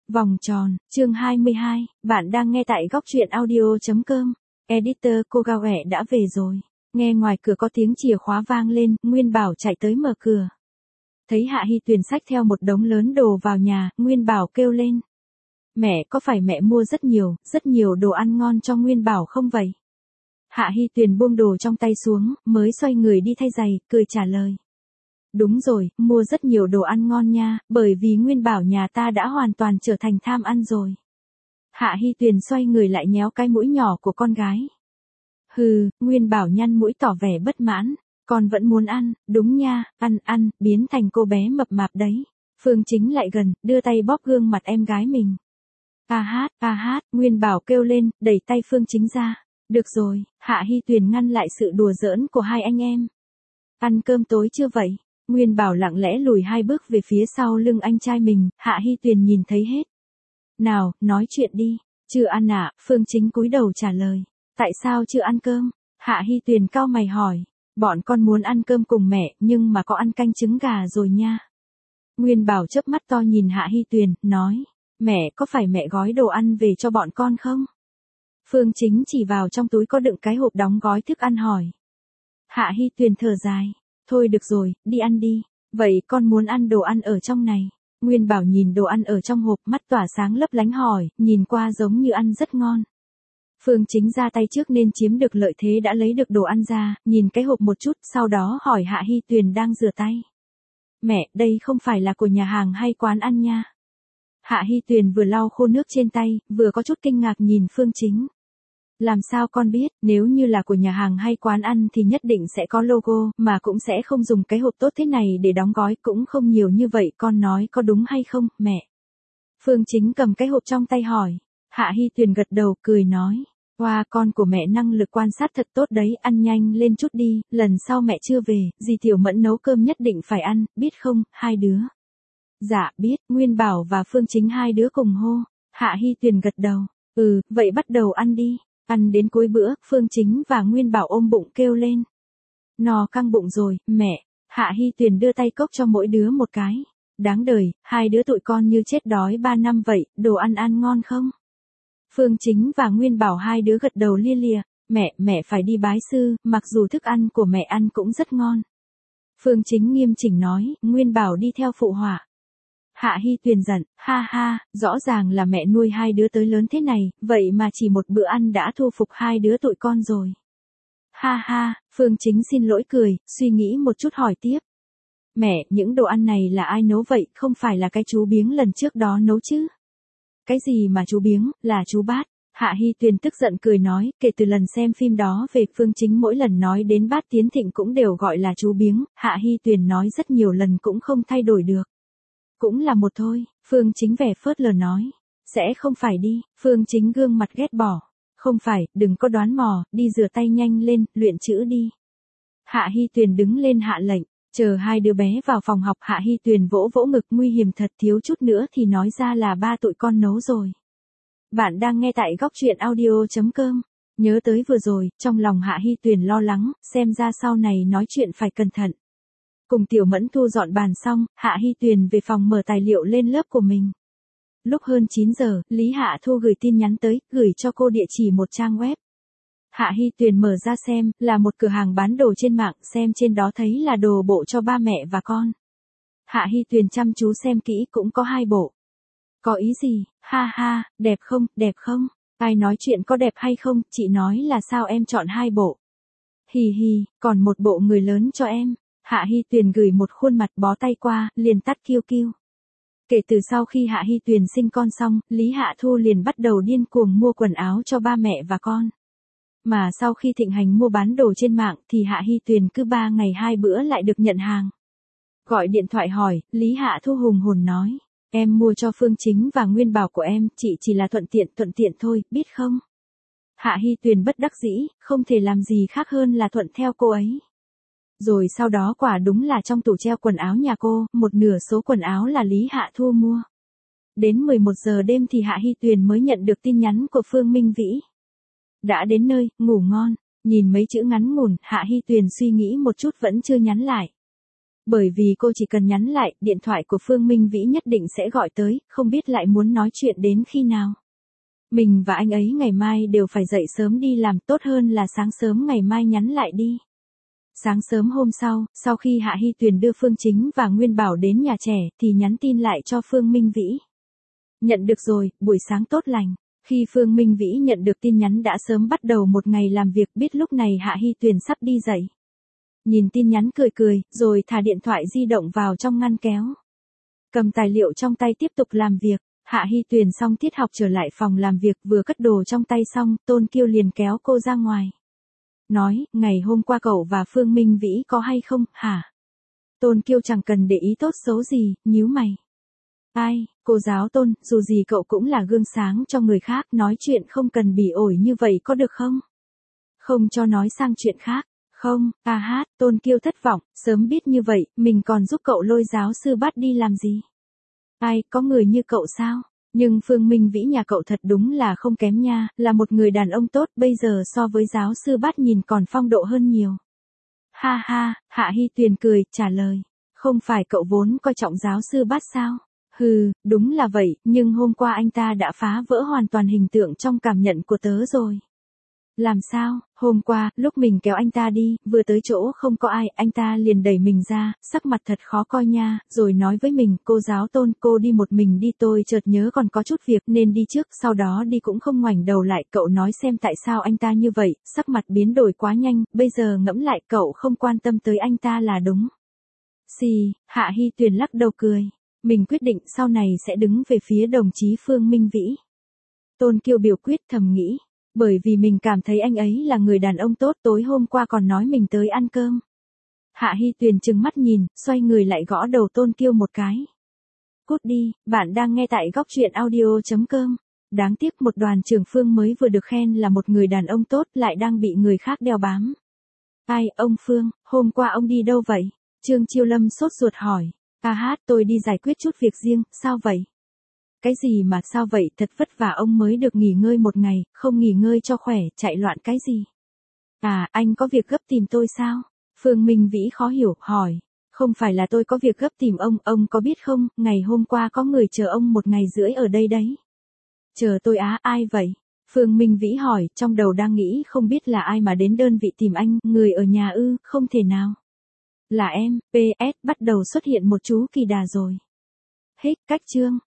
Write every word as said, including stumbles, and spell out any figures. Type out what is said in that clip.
Vòng tròn, chương hai mươi hai, bạn đang nghe tại góc truyện audio.com. Editor cô gao ghẻ đã về rồi. Nghe ngoài cửa có tiếng chìa khóa vang lên, Nguyên Bảo chạy tới mở cửa. Thấy Hạ Hy Tuyền xách theo một đống lớn đồ vào nhà, Nguyên Bảo kêu lên. Mẹ, có phải mẹ mua rất nhiều, rất nhiều đồ ăn ngon cho Nguyên Bảo không vậy? Hạ Hy Tuyền buông đồ trong tay xuống, mới xoay người đi thay giày, cười trả lời. Đúng rồi, mua rất nhiều đồ ăn ngon nha, bởi vì Nguyên Bảo nhà ta đã hoàn toàn trở thành tham ăn rồi. Hạ Hy Tuyền xoay người lại nhéo cái mũi nhỏ của con gái. Hừ, Nguyên Bảo nhăn mũi tỏ vẻ bất mãn, con vẫn muốn ăn, đúng nha, ăn ăn, biến thành cô bé mập mạp đấy. Phương Chính lại gần, đưa tay bóp gương mặt em gái mình. A hát, a hát, Nguyên Bảo kêu lên, đẩy tay Phương Chính ra. Được rồi, Hạ Hy Tuyền ngăn lại sự đùa giỡn của hai anh em. Ăn cơm tối chưa vậy? Nguyên Bảo lặng lẽ lùi hai bước về phía sau lưng anh trai mình, Hạ Hy Tuyền nhìn thấy hết. Nào, nói chuyện đi, chưa ăn à, Phương Chính cúi đầu trả lời. Tại sao chưa ăn cơm? Hạ Hy Tuyền cau mày hỏi. Bọn con muốn ăn cơm cùng mẹ, nhưng mà có ăn canh trứng gà rồi nha. Nguyên Bảo chớp mắt to nhìn Hạ Hy Tuyền, nói. Mẹ, có phải mẹ gói đồ ăn về cho bọn con không? Phương Chính chỉ vào trong túi có đựng cái hộp đóng gói thức ăn hỏi. Hạ Hy Tuyền thở dài. Thôi được rồi, đi ăn đi. Vậy con muốn ăn đồ ăn ở trong này. Nguyên Bảo nhìn đồ ăn ở trong hộp, mắt tỏa sáng lấp lánh hỏi, nhìn qua giống như ăn rất ngon. Phương Chính ra tay trước nên chiếm được lợi thế đã lấy được đồ ăn ra, nhìn cái hộp một chút, sau đó hỏi Hạ Hy Tuyền đang rửa tay. Mẹ, đây không phải là của nhà hàng hay quán ăn nha. Hạ Hy Tuyền vừa lau khô nước trên tay, vừa có chút kinh ngạc nhìn Phương Chính. Làm sao con biết, nếu như là của nhà hàng hay quán ăn thì nhất định sẽ có logo, mà cũng sẽ không dùng cái hộp tốt thế này để đóng gói, cũng không nhiều như vậy, con nói có đúng hay không, mẹ? Phương Chính cầm cái hộp trong tay hỏi. Hạ Hy Tuyền gật đầu, cười nói. Wow, con của mẹ năng lực quan sát thật tốt đấy, ăn nhanh lên chút đi, lần sau mẹ chưa về, dì Tiểu Mẫn nấu cơm nhất định phải ăn, biết không, hai đứa. Dạ, biết, Nguyên Bảo và Phương Chính hai đứa cùng hô. Hạ Hy Tuyền gật đầu. Ừ, vậy bắt đầu ăn đi. Ăn đến cuối bữa, Phương Chính và Nguyên Bảo ôm bụng kêu lên. No căng bụng rồi, mẹ. Hạ Hy Tuyền đưa tay cốc cho mỗi đứa một cái. Đáng đời, hai đứa tụi con như chết đói ba năm vậy, đồ ăn ăn ngon không? Phương Chính và Nguyên Bảo hai đứa gật đầu lia lịa. Mẹ, mẹ phải đi bái sư, mặc dù thức ăn của mẹ ăn cũng rất ngon. Phương Chính nghiêm chỉnh nói, Nguyên Bảo đi theo phụ họa. Hạ Hy Tuyền giận, ha ha, rõ ràng là mẹ nuôi hai đứa tới lớn thế này, vậy mà chỉ một bữa ăn đã thu phục hai đứa tụi con rồi. Ha ha, Phương Chính xin lỗi cười, suy nghĩ một chút hỏi tiếp. Mẹ, những đồ ăn này là ai nấu vậy, không phải là cái chú Biếng lần trước đó nấu chứ? Cái gì mà chú Biếng, là chú Bát. Hạ Hy Tuyền tức giận cười nói, kể từ lần xem phim đó về Phương Chính mỗi lần nói đến Bát Tiến Thịnh cũng đều gọi là chú Biếng, Hạ Hy Tuyền nói rất nhiều lần cũng không thay đổi được. Cũng là một thôi, Phương Chính vẻ phớt lờ nói. Sẽ không phải đi, Phương Chính gương mặt ghét bỏ. Không phải, đừng có đoán mò, đi rửa tay nhanh lên, luyện chữ đi. Hạ Hy Tuyền đứng lên hạ lệnh, chờ hai đứa bé vào phòng học. Hạ Hy Tuyền vỗ vỗ ngực, nguy hiểm thật, thiếu chút nữa thì nói ra là ba tụi con nấu rồi. Bạn đang nghe tại góc truyện audio.com. Nhớ tới vừa rồi, trong lòng Hạ Hy Tuyền lo lắng, xem ra sau này nói chuyện phải cẩn thận. Cùng Tiểu Mẫn thu dọn bàn xong, Hạ Hy Tuyền về phòng mở tài liệu lên lớp của mình. Lúc hơn chín giờ, Lý Hạ Thu gửi tin nhắn tới, gửi cho cô địa chỉ một trang web. Hạ Hy Tuyền mở ra xem, là một cửa hàng bán đồ trên mạng, xem trên đó thấy là đồ bộ cho ba mẹ và con. Hạ Hy Tuyền chăm chú xem kỹ, cũng có hai bộ. Có ý gì, ha ha, đẹp không, đẹp không? Ai nói chuyện có đẹp hay không, chị nói là sao em chọn hai bộ. Hì hì, còn một bộ người lớn cho em. Hạ Hy Tuyền gửi một khuôn mặt bó tay qua, liền tắt kiu kiu. Kể từ sau khi Hạ Hy Tuyền sinh con xong, Lý Hạ Thu liền bắt đầu điên cuồng mua quần áo cho ba mẹ và con. Mà sau khi thịnh hành mua bán đồ trên mạng thì Hạ Hy Tuyền cứ ba ngày hai bữa lại được nhận hàng. Gọi điện thoại hỏi, Lý Hạ Thu hùng hồn nói. Em mua cho Phương Chính và Nguyên Bảo của em, chị chỉ là thuận tiện thuận tiện thôi, biết không? Hạ Hy Tuyền bất đắc dĩ, không thể làm gì khác hơn là thuận theo cô ấy. Rồi sau đó quả đúng là trong tủ treo quần áo nhà cô, một nửa số quần áo là Lý Hạ Thu mua. Đến mười một giờ đêm thì Hạ Hy Tuyền mới nhận được tin nhắn của Phương Minh Vĩ. Đã đến nơi, ngủ ngon. Nhìn mấy chữ ngắn ngủn, Hạ Hy Tuyền suy nghĩ một chút vẫn chưa nhắn lại. Bởi vì cô chỉ cần nhắn lại, điện thoại của Phương Minh Vĩ nhất định sẽ gọi tới, không biết lại muốn nói chuyện đến khi nào. Mình và anh ấy ngày mai đều phải dậy sớm đi làm, tốt hơn là sáng sớm ngày mai nhắn lại đi. Sáng sớm hôm sau, sau khi Hạ Hy Tuyền đưa Phương Chính và Nguyên Bảo đến nhà trẻ, thì nhắn tin lại cho Phương Minh Vĩ. Nhận được rồi, buổi sáng tốt lành. Khi Phương Minh Vĩ nhận được tin nhắn đã sớm bắt đầu một ngày làm việc, biết lúc này Hạ Hy Tuyền sắp đi dậy. Nhìn tin nhắn cười cười, rồi thả điện thoại di động vào trong ngăn kéo. Cầm tài liệu trong tay tiếp tục làm việc. Hạ Hy Tuyền xong tiết học trở lại phòng làm việc, vừa cất đồ trong tay xong, Tôn Kiêu liền kéo cô ra ngoài. Nói, ngày hôm qua cậu và Phương Minh Vĩ có hay không, hả? Tôn Kiêu chẳng cần để ý tốt xấu gì, nhíu mày. Ai, cô giáo Tôn, dù gì cậu cũng là gương sáng cho người khác, nói chuyện không cần bỉ ổi như vậy có được không? Không cho nói sang chuyện khác. Không, à hát, Tôn Kiêu thất vọng, sớm biết như vậy, mình còn giúp cậu lôi giáo sư Bát đi làm gì? Ai, có người như cậu sao? Nhưng Phương Minh Vĩ nhà cậu thật đúng là không kém nha, là một người đàn ông tốt, bây giờ so với giáo sư Bát nhìn còn phong độ hơn nhiều. Ha ha, Hạ Hy Tuyền cười, trả lời. Không phải cậu vốn coi trọng giáo sư Bát sao? Hừ, đúng là vậy, nhưng hôm qua anh ta đã phá vỡ hoàn toàn hình tượng trong cảm nhận của tớ rồi. Làm sao, hôm qua, lúc mình kéo anh ta đi, vừa tới chỗ không có ai, anh ta liền đẩy mình ra, sắc mặt thật khó coi nha, rồi nói với mình, cô giáo Tôn, cô đi một mình đi, tôi chợt nhớ còn có chút việc nên đi trước, sau đó đi cũng không ngoảnh đầu lại, cậu nói xem tại sao anh ta như vậy, sắc mặt biến đổi quá nhanh, bây giờ ngẫm lại cậu không quan tâm tới anh ta là đúng. Xì, Hạ Hy Tuyền lắc đầu cười, mình quyết định sau này sẽ đứng về phía đồng chí Phương Minh Vĩ. Tôn Kiêu biểu quyết thầm nghĩ. Bởi vì mình cảm thấy anh ấy là người đàn ông tốt, tối hôm qua còn nói mình tới ăn cơm. Hạ Hy Tuyền trừng mắt nhìn, xoay người lại gõ đầu Tôn Kiêu một cái. Cút đi, bạn đang nghe tại góc truyện audio chấm com. Đáng tiếc một đoàn trưởng Phương mới vừa được khen là một người đàn ông tốt lại đang bị người khác đeo bám. Ai, ông Phương, hôm qua ông đi đâu vậy? Trương Chiêu Lâm sốt ruột hỏi. À hát, tôi đi giải quyết chút việc riêng, sao vậy? Cái gì mà sao vậy, thật vất vả ông mới được nghỉ ngơi một ngày, không nghỉ ngơi cho khỏe, chạy loạn cái gì? À, anh có việc gấp tìm tôi sao? Phương Minh Vĩ khó hiểu, hỏi. Không phải là tôi có việc gấp tìm ông, ông có biết không, ngày hôm qua có người chờ ông một ngày rưỡi ở đây đấy. Chờ tôi á, ai vậy? Phương Minh Vĩ hỏi, trong đầu đang nghĩ không biết là ai mà đến đơn vị tìm anh, người ở nhà ư, không thể nào. Là em, pê ét bắt đầu xuất hiện một chú kỳ đà rồi. Hết cách chương.